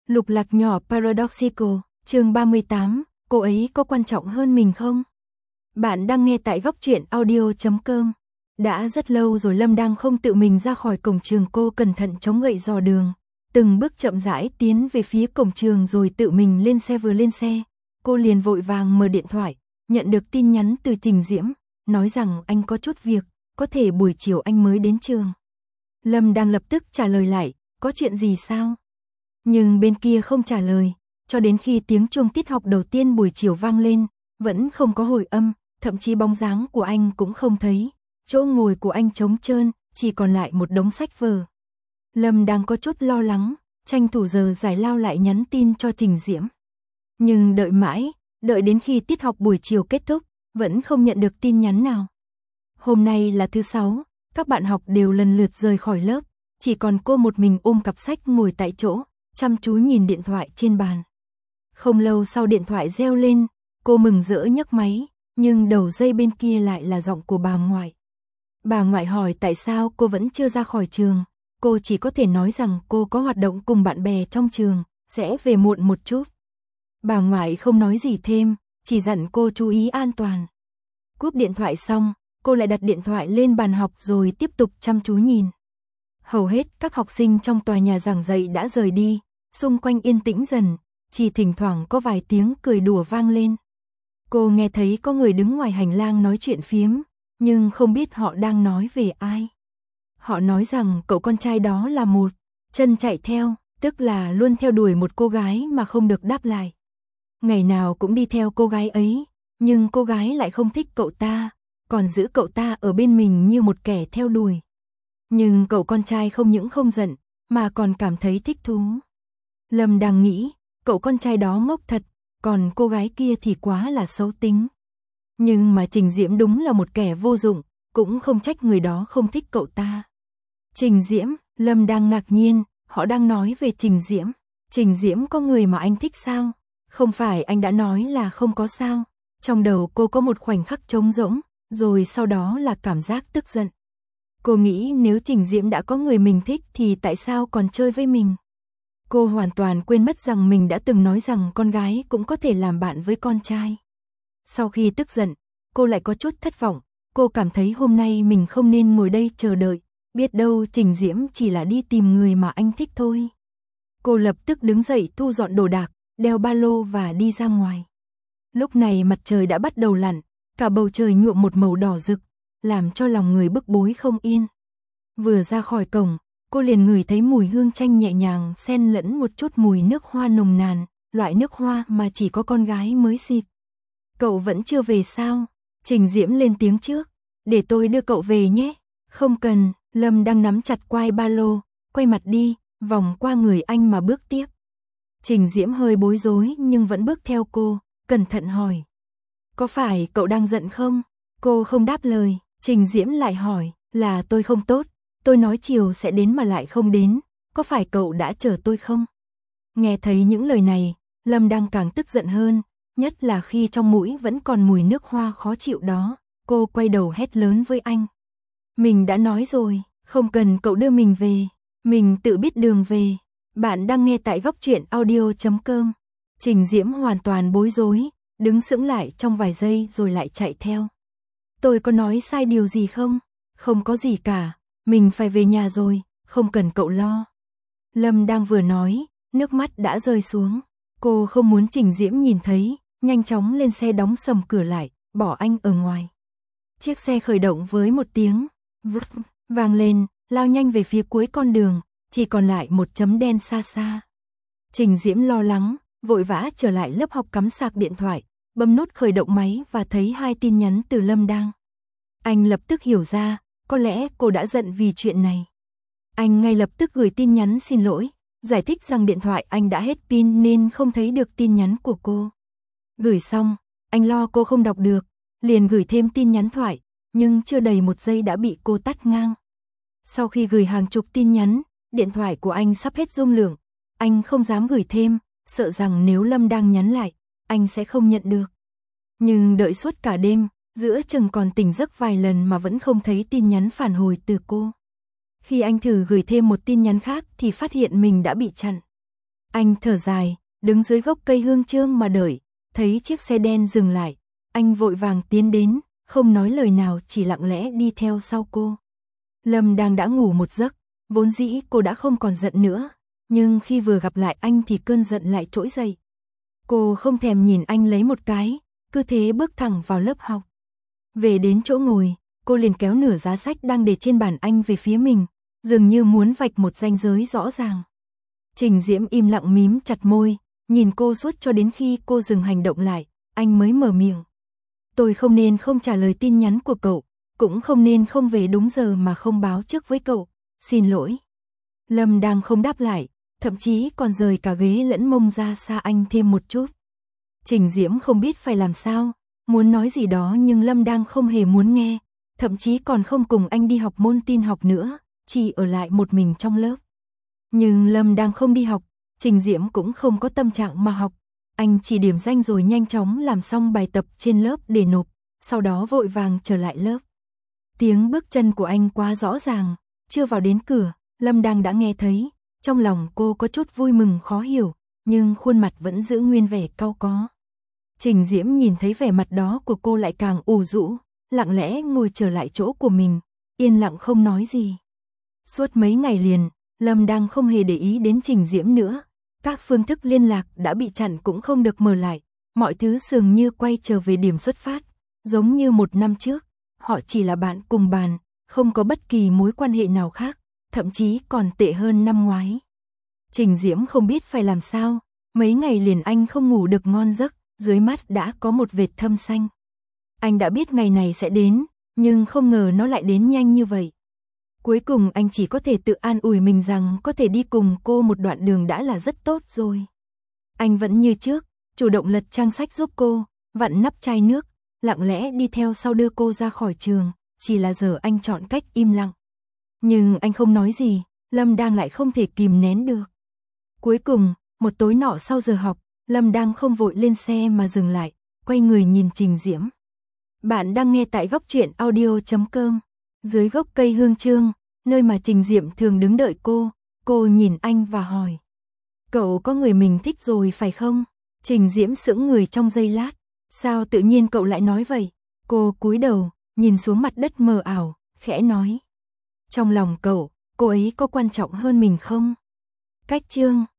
Lục lạc nhỏ Paradoxical, chương 38, cô ấy có quan trọng hơn mình không? Bạn đang nghe tại góc truyện audio.com. Đã rất lâu rồi Lâm đang không tự mình ra khỏi cổng trường, cô cẩn thận chống gậy dò đường, từng bước chậm rãi tiến về phía cổng trường rồi tự mình lên xe. Vừa lên xe, cô liền vội vàng mở điện thoại, nhận được tin nhắn từ Trình Diễm, nói rằng anh có chút việc, có thể buổi chiều anh mới đến trường. Lâm đang lập tức trả lời lại, có chuyện gì sao? Nhưng bên kia không trả lời, cho đến khi tiếng chuông tiết học đầu tiên buổi chiều vang lên, vẫn không có hồi âm, thậm chí bóng dáng của anh cũng không thấy, chỗ ngồi của anh trống trơn, chỉ còn lại một đống sách vở. Lâm đang có chút lo lắng, tranh thủ giờ giải lao lại nhắn tin cho Trình Diễm. Nhưng đợi mãi, đợi đến khi tiết học buổi chiều kết thúc, vẫn không nhận được tin nhắn nào. Hôm nay là thứ 6, các bạn học đều lần lượt rời khỏi lớp, chỉ còn cô một mình ôm cặp sách ngồi tại chỗ, chăm chú nhìn điện thoại trên bàn. Không lâu sau điện thoại reo lên, cô mừng rỡ nhấc máy, nhưng đầu dây bên kia lại là giọng của bà ngoại. Bà ngoại hỏi tại sao cô vẫn chưa ra khỏi trường, cô chỉ có thể nói rằng cô có hoạt động cùng bạn bè trong trường, sẽ về muộn một chút. Bà ngoại không nói gì thêm, chỉ dặn cô chú ý an toàn. Cúp điện thoại xong, cô lại đặt điện thoại lên bàn học rồi tiếp tục chăm chú nhìn. Hầu hết các học sinh trong tòa nhà giảng dạy đã rời đi, xung quanh yên tĩnh dần, chỉ thỉnh thoảng có vài tiếng cười đùa vang lên. Cô nghe thấy có người đứng ngoài hành lang nói chuyện phiếm, nhưng không biết họ đang nói về ai. Họ nói rằng cậu con trai đó là một chân chạy theo, tức là luôn theo đuổi một cô gái mà không được đáp lại. Ngày nào cũng đi theo cô gái ấy, nhưng cô gái lại không thích cậu ta, còn giữ cậu ta ở bên mình như một kẻ theo đuổi. Nhưng cậu con trai không những không giận, mà còn cảm thấy thích thú. Lâm đang nghĩ, cậu con trai đó ngốc thật, còn cô gái kia thì quá là xấu tính. Nhưng mà Trình Diễm đúng là một kẻ vô dụng, cũng không trách người đó không thích cậu ta. Trình Diễm, Lâm đang ngạc nhiên, họ đang nói về Trình Diễm. Trình Diễm có người mà anh thích sao? Không phải anh đã nói là không có sao? Trong đầu cô có một khoảnh khắc trống rỗng, rồi sau đó là cảm giác tức giận. Cô nghĩ nếu Trình Diễm đã có người mình thích thì tại sao còn chơi với mình? Cô hoàn toàn quên mất rằng mình đã từng nói rằng con gái cũng có thể làm bạn với con trai. Sau khi tức giận, cô lại có chút thất vọng, cô cảm thấy hôm nay mình không nên ngồi đây chờ đợi, biết đâu Trình Diễm chỉ là đi tìm người mà anh thích thôi. Cô lập tức đứng dậy thu dọn đồ đạc, đeo ba lô và đi ra ngoài. Lúc này mặt trời đã bắt đầu lặn, cả bầu trời nhuộm một màu đỏ rực, làm cho lòng người bức bối không yên. Vừa ra khỏi cổng, cô liền ngửi thấy mùi hương chanh nhẹ nhàng xen lẫn một chút mùi nước hoa nồng nàn, loại nước hoa mà chỉ có con gái mới xịt. Cậu vẫn chưa về sao? Trình Diễm lên tiếng trước. Để tôi đưa cậu về nhé. Không cần, Lâm đang nắm chặt quai ba lô, quay mặt đi, vòng qua người anh mà bước tiếp. Trình Diễm hơi bối rối nhưng vẫn bước theo cô, cẩn thận hỏi. Có phải cậu đang giận không? Cô không đáp lời, Trình Diễm lại hỏi, là tôi không tốt, tôi nói chiều sẽ đến mà lại không đến, có phải cậu đã chờ tôi không? Nghe thấy những lời này, Lâm đang càng tức giận hơn, nhất là khi trong mũi vẫn còn mùi nước hoa khó chịu đó, cô quay đầu hét lớn với anh. Mình đã nói rồi, không cần cậu đưa mình về, mình tự biết đường về. Bạn đang nghe tại góc truyện audio.com. Trình Diễm hoàn toàn bối rối, đứng sững lại trong vài giây rồi lại chạy theo. Tôi có nói sai điều gì không? Không có gì cả, mình phải về nhà rồi, không cần cậu lo. Lâm đang vừa nói, nước mắt đã rơi xuống. Cô không muốn Trình Diễm nhìn thấy, nhanh chóng lên xe đóng sầm cửa lại, bỏ anh ở ngoài. Chiếc xe khởi động với một tiếng vang lên, lao nhanh về phía cuối con đường, chỉ còn lại một chấm đen xa xa. Trình Diễm lo lắng, vội vã trở lại lớp học cắm sạc điện thoại, bấm nút khởi động máy và thấy 2 tin nhắn từ Lâm đang. Anh lập tức hiểu ra, có lẽ cô đã giận vì chuyện này. Anh ngay lập tức gửi tin nhắn xin lỗi, giải thích rằng điện thoại anh đã hết pin nên không thấy được tin nhắn của cô. Gửi xong, anh lo cô không đọc được, liền gửi thêm tin nhắn thoại, nhưng chưa đầy 1 giây đã bị cô tắt ngang. Sau khi gửi hàng chục tin nhắn, điện thoại của anh sắp hết dung lượng, anh không dám gửi thêm, sợ rằng nếu Lâm đang nhắn lại, anh sẽ không nhận được. Nhưng đợi suốt cả đêm, giữa chừng còn tỉnh giấc vài lần mà vẫn không thấy tin nhắn phản hồi từ cô. Khi anh thử gửi thêm một tin nhắn khác thì phát hiện mình đã bị chặn. Anh thở dài, đứng dưới gốc cây hương chương mà đợi, thấy chiếc xe đen dừng lại, anh vội vàng tiến đến, không nói lời nào chỉ lặng lẽ đi theo sau cô. Lâm Đăng đã ngủ một giấc, vốn dĩ cô đã không còn giận nữa, nhưng khi vừa gặp lại anh thì cơn giận lại trỗi dậy. Cô không thèm nhìn anh lấy một cái, cứ thế bước thẳng vào lớp học. Về đến chỗ ngồi, cô liền kéo nửa giá sách đang để trên bàn anh về phía mình, dường như muốn vạch một ranh giới rõ ràng. Trình Diễm im lặng mím chặt môi, nhìn cô suốt cho đến khi cô dừng hành động lại, anh mới mở miệng. Tôi không nên không trả lời tin nhắn của cậu, cũng không nên không về đúng giờ mà không báo trước với cậu, xin lỗi. Lâm đang không đáp lại, thậm chí còn rời cả ghế lẫn mông ra xa anh thêm một chút. Trình Diễm không biết phải làm sao, muốn nói gì đó nhưng Lâm đang không hề muốn nghe, thậm chí còn không cùng anh đi học môn tin học nữa, chỉ ở lại một mình trong lớp. Nhưng Lâm đang không đi học, Trình Diễm cũng không có tâm trạng mà học, anh chỉ điểm danh rồi nhanh chóng làm xong bài tập trên lớp để nộp, sau đó vội vàng trở lại lớp. Tiếng bước chân của anh quá rõ ràng, chưa vào đến cửa, Lâm đang đã nghe thấy, trong lòng cô có chút vui mừng khó hiểu, nhưng khuôn mặt vẫn giữ nguyên vẻ cau có. Trình Diễm nhìn thấy vẻ mặt đó của cô lại càng ủ rũ, lặng lẽ ngồi trở lại chỗ của mình, yên lặng không nói gì. Suốt mấy ngày liền, Lâm đang không hề để ý đến Trình Diễm nữa, các phương thức liên lạc đã bị chặn cũng không được mở lại, mọi thứ dường như quay trở về điểm xuất phát, giống như một năm trước, họ chỉ là bạn cùng bàn, không có bất kỳ mối quan hệ nào khác, thậm chí còn tệ hơn năm ngoái. Trình Diễm không biết phải làm sao, mấy ngày liền anh không ngủ được ngon giấc, dưới mắt đã có một vệt thâm xanh. Anh đã biết ngày này sẽ đến, nhưng không ngờ nó lại đến nhanh như vậy. Cuối cùng anh chỉ có thể tự an ủi mình rằng có thể đi cùng cô một đoạn đường đã là rất tốt rồi. Anh vẫn như trước, chủ động lật trang sách giúp cô, vặn nắp chai nước, lặng lẽ đi theo sau đưa cô ra khỏi trường, chỉ là giờ anh chọn cách im lặng. Nhưng anh không nói gì, Lâm đang lại không thể kìm nén được. Cuối cùng, một tối nọ sau giờ học, Lâm đang không vội lên xe mà dừng lại, quay người nhìn Trình Diễm. Bạn đang nghe tại góc truyện audio.com. Dưới gốc cây hương chương, nơi mà Trình Diễm thường đứng đợi cô nhìn anh và hỏi. Cậu có người mình thích rồi phải không? Trình Diễm sững người trong giây lát. Sao tự nhiên cậu lại nói vậy? Cô cúi đầu, nhìn xuống mặt đất mờ ảo, khẽ nói. Trong lòng cậu, cô ấy có quan trọng hơn mình không? Cách chương